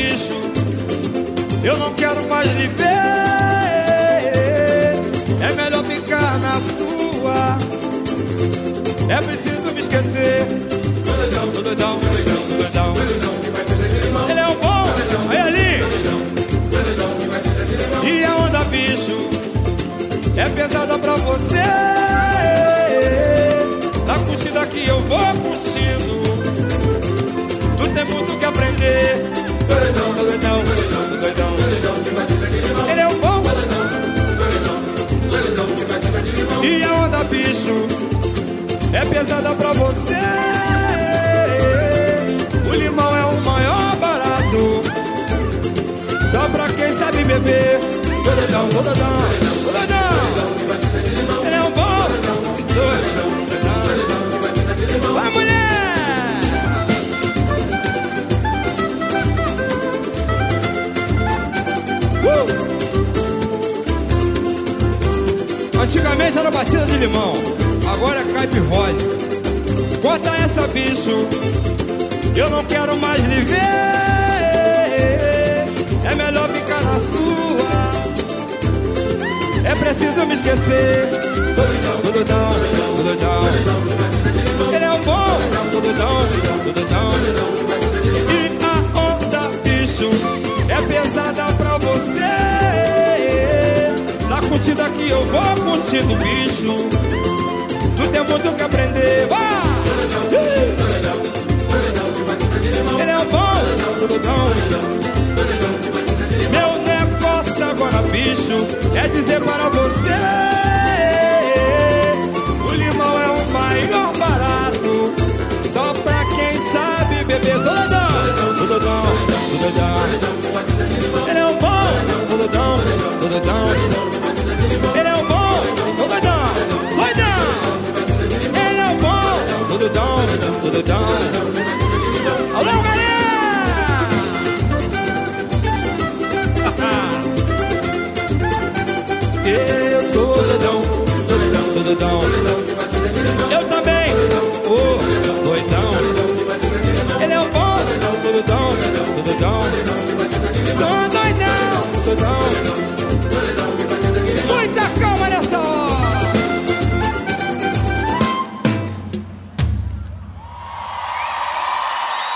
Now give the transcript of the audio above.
bicho, eu não quero mais lhe ver. É melhor ficar na sua. É preciso me esquecer. Tô doidão. Ele é o bom, olha ali. E a onda, bicho, é pesada pra você. Da curtida que eu vou curtindo, tu tem muito que aprender. Tô doidão. Ele é o bom. E a onda, bicho, é pesada pra você. O limão é o maior barato, só pra quem sabe beber. Tô doidão. Ele é um bom. Doidão. Vai, mulher! Antigamente era batida de limão, agora é caipivódica. Corta essa, bicho, eu não quero mais lhe ver. É melhor ficar na sua. É preciso me esquecer. Tô doidão. Ele é um bom. Tô doidão. E a onda, bicho, é pesada pra você. Na curtida que eu vou curtindo, bicho, tu tem muito que aprender. Vai! Ele é um bom. Tô doidão. Meu negócio agora, bicho, é dizer para você